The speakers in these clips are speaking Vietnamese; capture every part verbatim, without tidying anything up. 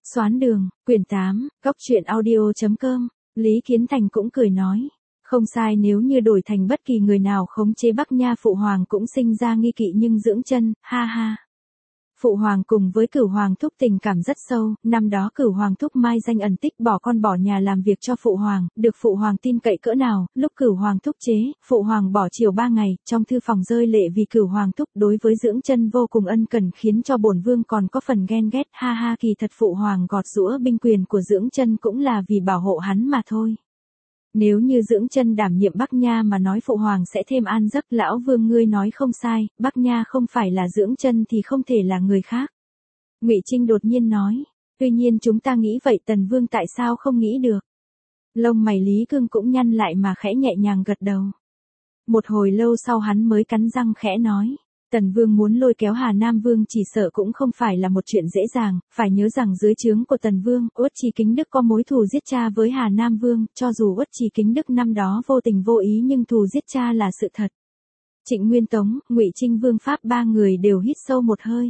Xoán đường, quyển tám, góc truyện audio.com, Lý Kiến Thành cũng cười nói. Không sai, nếu như đổi thành bất kỳ người nào khống chế Bắc Nha Phụ Hoàng cũng sinh ra nghi kỵ, nhưng dưỡng chân, ha ha. Phụ Hoàng cùng với Cửu Hoàng thúc tình cảm rất sâu, năm đó Cửu Hoàng thúc mai danh ẩn tích bỏ con bỏ nhà làm việc cho Phụ Hoàng, được Phụ Hoàng tin cậy cỡ nào, lúc Cửu Hoàng thúc chế, Phụ Hoàng bỏ chiều ba ngày, trong thư phòng rơi lệ vì Cửu Hoàng thúc đối với dưỡng chân vô cùng ân cần, khiến cho bổn vương còn có phần ghen ghét, ha ha. Kỳ thật Phụ Hoàng gọt giũa binh quyền của dưỡng chân cũng là vì bảo hộ hắn mà thôi. Nếu như dưỡng chân đảm nhiệm Bắc Nha mà nói Phụ Hoàng sẽ thêm an giấc. Lão Vương ngươi nói không sai, Bắc Nha không phải là dưỡng chân thì không thể là người khác. Ngụy Trinh đột nhiên nói, tuy nhiên chúng ta nghĩ vậy, Tần Vương tại sao không nghĩ được? Lông mày Lý Cương cũng nhăn lại mà khẽ nhẹ nhàng gật đầu. Một hồi lâu sau hắn mới cắn răng khẽ nói. Tần Vương muốn lôi kéo Hà Nam Vương chỉ sợ cũng không phải là một chuyện dễ dàng, phải nhớ rằng dưới trướng của Tần Vương, Uất Trì Kính Đức có mối thù giết cha với Hà Nam Vương, cho dù Uất Trì Kính Đức năm đó vô tình vô ý nhưng thù giết cha là sự thật. Trịnh Nguyên Tống, Ngụy Trinh Vương Pháp ba người đều hít sâu một hơi.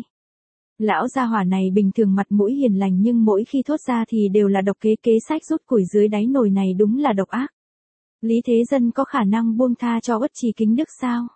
Lão gia hỏa này bình thường mặt mũi hiền lành nhưng mỗi khi thốt ra thì đều là độc kế, kế sách rút củi dưới đáy nồi này đúng là độc ác. Lý Thế Dân có khả năng buông tha cho Uất Trì Kính Đức sao?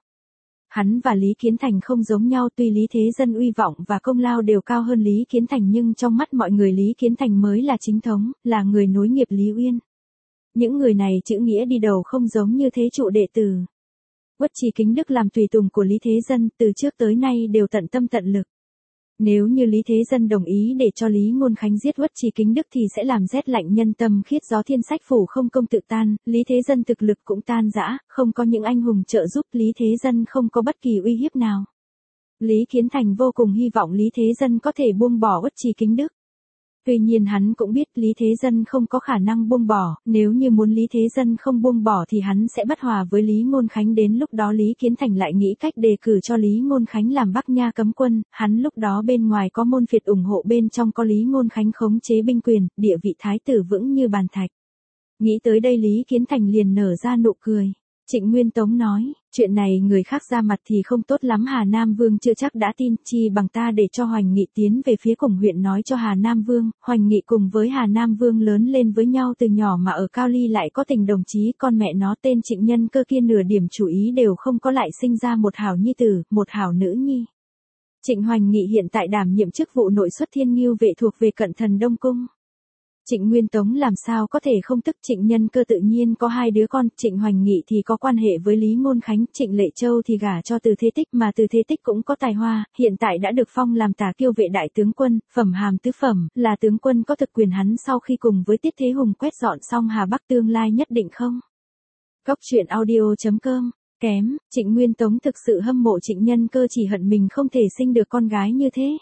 Hắn và Lý Kiến Thành không giống nhau, tuy Lý Thế Dân uy vọng và công lao đều cao hơn Lý Kiến Thành nhưng trong mắt mọi người Lý Kiến Thành mới là chính thống, là người nối nghiệp Lý Uyên. Những người này chữ nghĩa đi đầu không giống như thế trụ đệ tử. Uất Trì Kính Đức làm tùy tùng của Lý Thế Dân từ trước tới nay đều tận tâm tận lực. Nếu như Lý Thế Dân đồng ý để cho Lý Ngôn Khánh giết Uất Trì Kính Đức thì sẽ làm rét lạnh nhân tâm, khiết gió thiên sách phủ không công tự tan, Lý Thế Dân thực lực cũng tan rã, không có những anh hùng trợ giúp, Lý Thế Dân không có bất kỳ uy hiếp nào. Lý Kiến Thành vô cùng hy vọng Lý Thế Dân có thể buông bỏ Uất Trì Kính Đức. Tuy nhiên hắn cũng biết Lý Thế Dân không có khả năng buông bỏ, nếu như muốn Lý Thế Dân không buông bỏ thì hắn sẽ bất hòa với Lý Ngôn Khánh, đến lúc đó Lý Kiến Thành lại nghĩ cách đề cử cho Lý Ngôn Khánh làm Bắc Nha cấm quân, hắn lúc đó bên ngoài có môn phiệt ủng hộ, bên trong có Lý Ngôn Khánh khống chế binh quyền, địa vị thái tử vững như bàn thạch. Nghĩ tới đây Lý Kiến Thành liền nở ra nụ cười. Trịnh Nguyên Tống nói, chuyện này người khác ra mặt thì không tốt lắm, Hà Nam Vương chưa chắc đã tin, chi bằng ta để cho Hoành Nghị tiến về phía Cổng huyện nói cho Hà Nam Vương. Hoành Nghị cùng với Hà Nam Vương lớn lên với nhau từ nhỏ mà ở Cao Ly lại có tình đồng chí, con mẹ nó tên Trịnh Nhân Cơ kia nửa điểm chủ ý đều không có lại sinh ra một hảo nhi tử, một hảo nữ nhi. Trịnh Hoành Nghị hiện tại đảm nhiệm chức vụ nội xuất Thiên Ngưu vệ thuộc về cận thần Đông Cung. Trịnh Nguyên Tống làm sao có thể không tức, Trịnh Nhân Cơ tự nhiên có hai đứa con, Trịnh Hoành Nghị thì có quan hệ với Lý Ngôn Khánh, Trịnh Lệ Châu thì gả cho Từ Thế Tích, mà Từ Thế Tích cũng có tài hoa, hiện tại đã được phong làm Tả Kiêu vệ đại tướng quân, phẩm hàm tứ phẩm, là tướng quân có thực quyền, hắn sau khi cùng với Tiết Thế Hùng quét dọn xong Hà Bắc tương lai nhất định không. Góc truyện audio.com, kém, Trịnh Nguyên Tống thực sự hâm mộ Trịnh Nhân Cơ, chỉ hận mình không thể sinh được con gái như thế.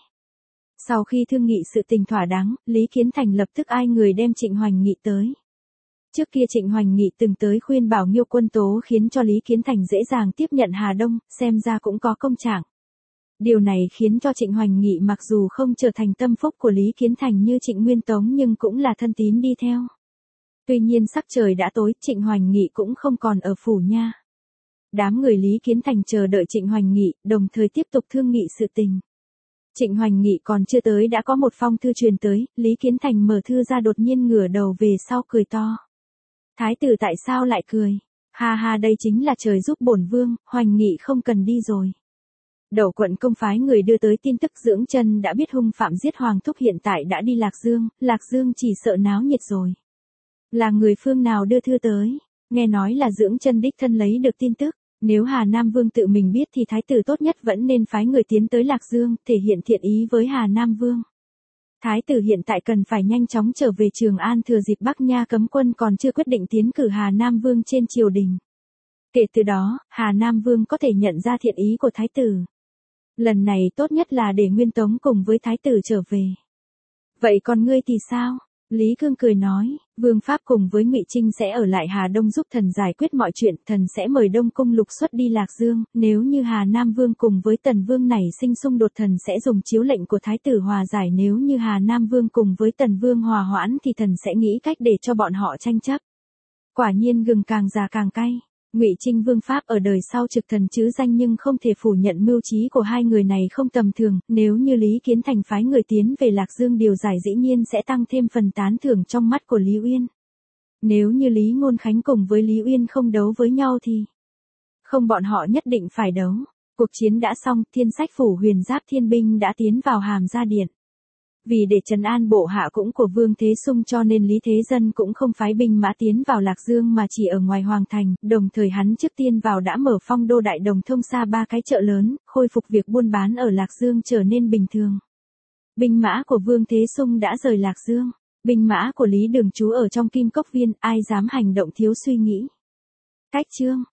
Sau khi thương nghị sự tình thỏa đáng, Lý Kiến Thành lập tức ai người đem Trịnh Hoành Nghị tới. Trước kia Trịnh Hoành Nghị từng tới khuyên bảo Nghiêu Quân Tố khiến cho Lý Kiến Thành dễ dàng tiếp nhận Hà Đông, xem ra cũng có công trạng. Điều này khiến cho Trịnh Hoành Nghị mặc dù không trở thành tâm phúc của Lý Kiến Thành như Trịnh Nguyên Tống nhưng cũng là thân tín đi theo. Tuy nhiên sắc trời đã tối, Trịnh Hoành Nghị cũng không còn ở phủ nha. Đám người Lý Kiến Thành chờ đợi Trịnh Hoành Nghị, đồng thời tiếp tục thương nghị sự tình. Trịnh Hoành Nghị còn chưa tới đã có một phong thư truyền tới, Lý Kiến Thành mở thư ra đột nhiên ngửa đầu về sau cười to. Thái tử tại sao lại cười? Ha ha, đây chính là trời giúp bổn vương, Hoành Nghị không cần đi rồi. Đậu quận công phái người đưa tới tin tức dưỡng chân đã biết hung phạm giết Hoàng thúc hiện tại đã đi Lạc Dương, Lạc Dương chỉ sợ náo nhiệt rồi. Là người phương nào đưa thư tới? Nghe nói là dưỡng chân đích thân lấy được tin tức. Nếu Hà Nam Vương tự mình biết thì thái tử tốt nhất vẫn nên phái người tiến tới Lạc Dương, thể hiện thiện ý với Hà Nam Vương. Thái tử hiện tại cần phải nhanh chóng trở về Trường An, thừa dịp Bắc Nha cấm quân còn chưa quyết định tiến cử Hà Nam Vương trên triều đình. Kể từ đó, Hà Nam Vương có thể nhận ra thiện ý của thái tử. Lần này tốt nhất là để Nguyên Tống cùng với thái tử trở về. Vậy còn ngươi thì sao? Lý Cương cười nói, Vương Pháp cùng với Ngụy Trinh sẽ ở lại Hà Đông giúp thần giải quyết mọi chuyện, thần sẽ mời Đông Cung lục xuất đi Lạc Dương, nếu như Hà Nam Vương cùng với Tần Vương này sinh xung đột thần sẽ dùng chiếu lệnh của thái tử hòa giải, nếu như Hà Nam Vương cùng với Tần Vương hòa hoãn thì thần sẽ nghĩ cách để cho bọn họ tranh chấp. Quả nhiên gừng càng già càng cay. Ngụy Trinh Vương Pháp ở đời sau trực thần chứ danh nhưng không thể phủ nhận mưu trí của hai người này không tầm thường, nếu như Lý Kiến Thành phái người tiến về Lạc Dương điều giải dĩ nhiên sẽ tăng thêm phần tán thưởng trong mắt của Lý Uyên. Nếu như Lý Ngôn Khánh cùng với Lý Uyên không đấu với nhau thì không, bọn họ nhất định phải đấu. Cuộc chiến đã xong, Thiên Sách phủ Huyền Giáp Thiên binh đã tiến vào Hàm Gia Điện. Vì để trấn an bộ hạ cũng của Vương Thế Sung cho nên Lý Thế Dân cũng không phái binh mã tiến vào Lạc Dương mà chỉ ở ngoài Hoàng Thành, đồng thời hắn trước tiên vào đã mở Phong Đô Đại Đồng thông xa ba cái chợ lớn, khôi phục việc buôn bán ở Lạc Dương trở nên bình thường. Binh mã của Vương Thế Sung đã rời Lạc Dương, binh mã của Lý Đường trú ở trong Kim Cốc Viên, ai dám hành động thiếu suy nghĩ. Cách chương